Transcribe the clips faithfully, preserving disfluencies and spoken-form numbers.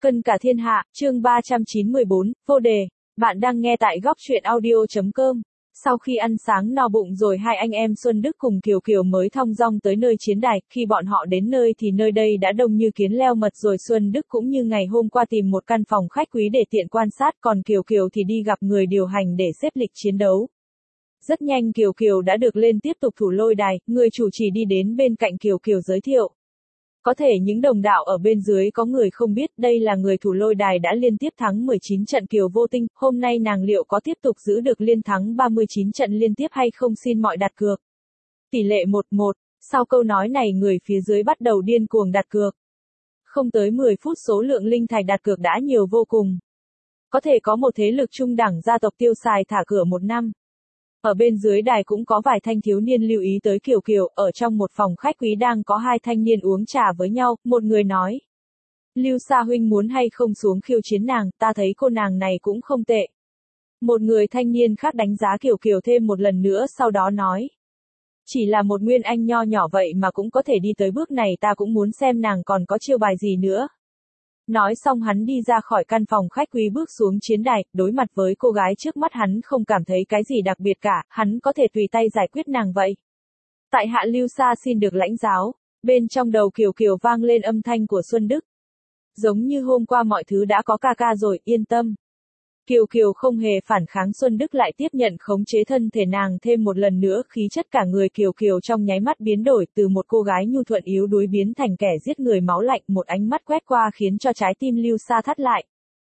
Cân cả thiên hạ, chương ba trăm chín mươi bốn, vô đề. Bạn đang nghe tại góc truyện audio chấm com. Sau khi ăn sáng no bụng rồi hai anh em Xuân Đức cùng Kiều Kiều mới thong dong tới nơi chiến đài, khi bọn họ đến nơi thì nơi đây đã đông như kiến leo mật rồi. Xuân Đức cũng như ngày hôm qua tìm một căn phòng khách quý để tiện quan sát, còn Kiều Kiều thì đi gặp người điều hành để xếp lịch chiến đấu. Rất nhanh Kiều Kiều đã được lên tiếp tục thủ lôi đài, người chủ trì đi đến bên cạnh Kiều Kiều giới thiệu. Có thể những đồng đạo ở bên dưới có người không biết đây là người thủ lôi đài đã liên tiếp thắng mười chín trận Kiều Vô Tinh, hôm nay nàng liệu có tiếp tục giữ được liên thắng ba mươi chín trận liên tiếp hay không, xin mọi đặt cược. Tỷ lệ một một, sau câu nói này người phía dưới bắt đầu điên cuồng đặt cược. Không tới mười phút số lượng linh thạch đặt cược đã nhiều vô cùng. Có thể có một thế lực trung đẳng gia tộc tiêu xài thả cửa một năm. Ở bên dưới đài cũng có vài thanh thiếu niên lưu ý tới Kiều Kiều, ở trong một phòng khách quý đang có hai thanh niên uống trà với nhau, một người nói. Lưu Sa huynh muốn hay không xuống khiêu chiến nàng, ta thấy cô nàng này cũng không tệ. Một người thanh niên khác đánh giá Kiều Kiều thêm một lần nữa sau đó nói. Chỉ là một nguyên anh nho nhỏ vậy mà cũng có thể đi tới bước này, ta cũng muốn xem nàng còn có chiêu bài gì nữa. Nói xong hắn đi ra khỏi căn phòng khách quý bước xuống chiến đài, đối mặt với cô gái trước mắt hắn không cảm thấy cái gì đặc biệt cả, hắn có thể tùy tay giải quyết nàng vậy. Tại hạ Lưu Sa xin được lãnh giáo, bên trong đầu Kiều Kiều vang lên âm thanh của Xuân Đức. Giống như hôm qua mọi thứ đã có ca ca rồi, yên tâm. Kiều Kiều không hề phản kháng, Xuân Đức lại tiếp nhận khống chế thân thể nàng thêm một lần nữa, khí chất cả người Kiều Kiều trong nháy mắt biến đổi, từ một cô gái nhu thuận yếu đuối biến thành kẻ giết người máu lạnh, một ánh mắt quét qua khiến cho trái tim Lưu Sa thắt lại.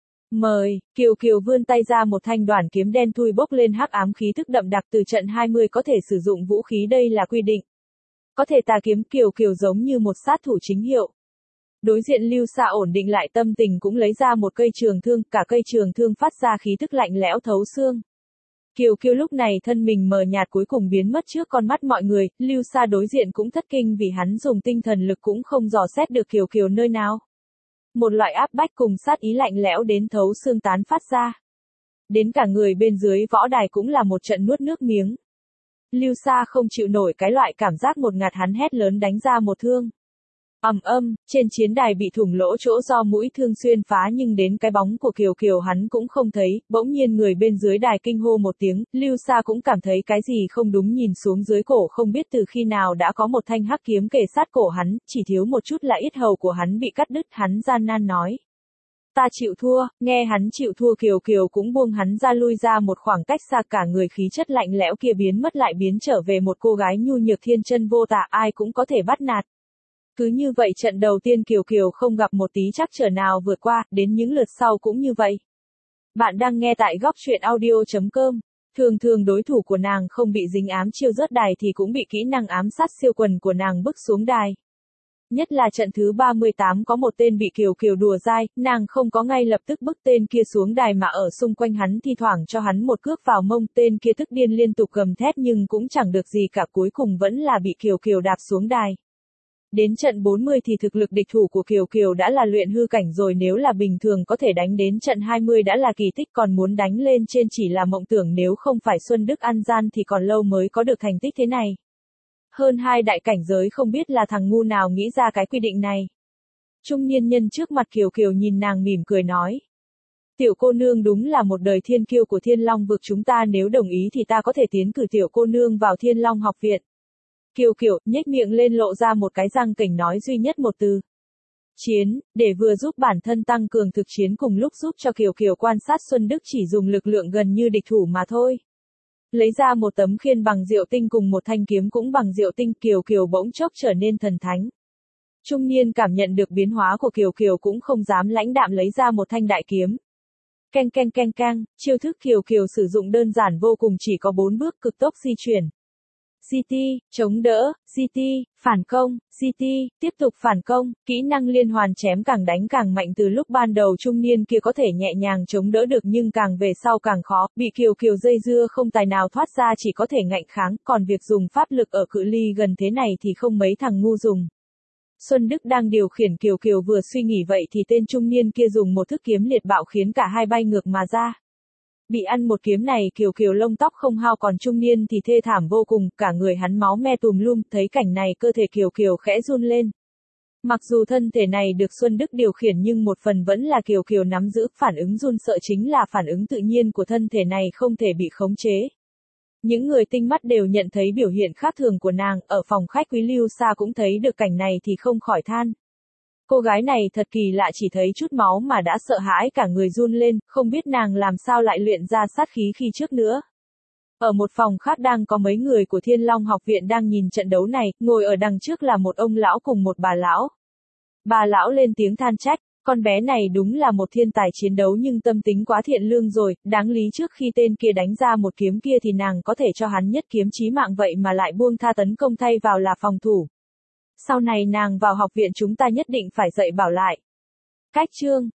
Mời, Kiều Kiều vươn tay ra, một thanh đoản kiếm đen thui bốc lên hắc ám khí thức đậm đặc, từ trận hai mươi có thể sử dụng vũ khí, đây là quy định. Có thể tà kiếm, Kiều Kiều giống như một sát thủ chính hiệu. Đối diện Lưu Sa ổn định lại tâm tình cũng lấy ra một cây trường thương, cả cây trường thương phát ra khí tức lạnh lẽo thấu xương. Kiều Kiều lúc này thân mình mờ nhạt cuối cùng biến mất trước con mắt mọi người, Lưu Sa đối diện cũng thất kinh vì hắn dùng tinh thần lực cũng không dò xét được Kiều Kiều nơi nào. Một loại áp bách cùng sát ý lạnh lẽo đến thấu xương tán phát ra. Đến cả người bên dưới võ đài cũng là một trận nuốt nước miếng. Lưu Sa không chịu nổi cái loại cảm giác một ngạt, hắn hét lớn đánh ra một thương. Ầm ầm, trên chiến đài bị thủng lỗ chỗ do mũi thương xuyên phá, nhưng đến cái bóng của Kiều Kiều hắn cũng không thấy, bỗng nhiên người bên dưới đài kinh hô một tiếng, Lưu Sa cũng cảm thấy cái gì không đúng, nhìn xuống dưới cổ không biết từ khi nào đã có một thanh hắc kiếm kề sát cổ hắn, chỉ thiếu một chút là yết hầu của hắn bị cắt đứt, hắn gian nan nói. Ta chịu thua, nghe hắn chịu thua Kiều Kiều cũng buông hắn ra, lui ra một khoảng cách xa, cả người khí chất lạnh lẽo kia biến mất lại biến trở về một cô gái nhu nhược thiên chân vô tà, ai cũng có thể bắt nạt. Cứ như vậy trận đầu tiên Kiều Kiều không gặp một tí trắc trở nào vượt qua, đến những lượt sau cũng như vậy. Bạn đang nghe tại góc truyện audio chấm com. Thường thường đối thủ của nàng không bị dính ám chiêu rớt đài thì cũng bị kỹ năng ám sát siêu quần của nàng bức xuống đài. Nhất là trận thứ ba mươi tám có một tên bị Kiều Kiều đùa dai, nàng không có ngay lập tức bức tên kia xuống đài mà ở xung quanh hắn thi thoảng cho hắn một cước vào mông, tên kia tức điên liên tục gầm thét nhưng cũng chẳng được gì cả, cuối cùng vẫn là bị Kiều Kiều đạp xuống đài. Đến trận bốn mươi thì thực lực địch thủ của Kiều Kiều đã là luyện hư cảnh rồi, nếu là bình thường có thể đánh đến trận hai mươi đã là kỳ tích, còn muốn đánh lên trên chỉ là mộng tưởng, nếu không phải Xuân Đức ăn gian thì còn lâu mới có được thành tích thế này. Hơn hai đại cảnh giới, không biết là thằng ngu nào nghĩ ra cái quy định này. Trung niên nhân trước mặt Kiều Kiều nhìn nàng mỉm cười nói. Tiểu cô nương đúng là một đời thiên kiêu của Thiên Long vực chúng ta, nếu đồng ý thì ta có thể tiến cử tiểu cô nương vào Thiên Long học viện. Kiều Kiều nhếch miệng lên lộ ra một cái răng cảnh nói duy nhất một từ. Chiến, để vừa giúp bản thân tăng cường thực chiến cùng lúc giúp cho Kiều Kiều quan sát Xuân Đức chỉ dùng lực lượng gần như địch thủ mà thôi. Lấy ra một tấm khiên bằng diệu tinh cùng một thanh kiếm cũng bằng diệu tinh, Kiều Kiều bỗng chốc trở nên thần thánh. Trung niên cảm nhận được biến hóa của Kiều Kiều cũng không dám lãnh đạm lấy ra một thanh đại kiếm. Keng keng keng keng, chiêu thức Kiều Kiều sử dụng đơn giản vô cùng, chỉ có bốn bước, cực tốc di chuyển. giê tê, chống đỡ, giê tê, phản công, giê tê, tiếp tục phản công, kỹ năng liên hoàn chém càng đánh càng mạnh. Từ lúc ban đầu trung niên kia có thể nhẹ nhàng chống đỡ được nhưng càng về sau càng khó, bị Kiều Kiều dây dưa không tài nào thoát ra, chỉ có thể ngạnh kháng, còn việc dùng pháp lực ở cự ly gần thế này thì không mấy thằng ngu dùng. Xuân Đức đang điều khiển Kiều Kiều vừa suy nghĩ vậy thì tên trung niên kia dùng một thức kiếm liệt bạo khiến cả hai bay ngược mà ra. Bị ăn một kiếm này Kiều Kiều lông tóc không hao, còn trung niên thì thê thảm vô cùng, cả người hắn máu me tùm lum, thấy cảnh này cơ thể Kiều Kiều khẽ run lên. Mặc dù thân thể này được Xuân Đức điều khiển nhưng một phần vẫn là Kiều Kiều nắm giữ, phản ứng run sợ chính là phản ứng tự nhiên của thân thể này không thể bị khống chế. Những người tinh mắt đều nhận thấy biểu hiện khác thường của nàng, ở phòng khách Quý Lưu Sa cũng thấy được cảnh này thì không khỏi than. Cô gái này thật kỳ lạ, chỉ thấy chút máu mà đã sợ hãi cả người run lên, không biết nàng làm sao lại luyện ra sát khí khi trước nữa. Ở một phòng khác đang có mấy người của Thiên Long học viện đang nhìn trận đấu này, ngồi ở đằng trước là một ông lão cùng một bà lão. Bà lão lên tiếng than trách, con bé này đúng là một thiên tài chiến đấu nhưng tâm tính quá thiện lương rồi, đáng lý trước khi tên kia đánh ra một kiếm kia thì nàng có thể cho hắn nhất kiếm chí mạng, vậy mà lại buông tha tấn công thay vào là phòng thủ. Sau này nàng vào học viện chúng ta nhất định phải dạy bảo lại. Cách chương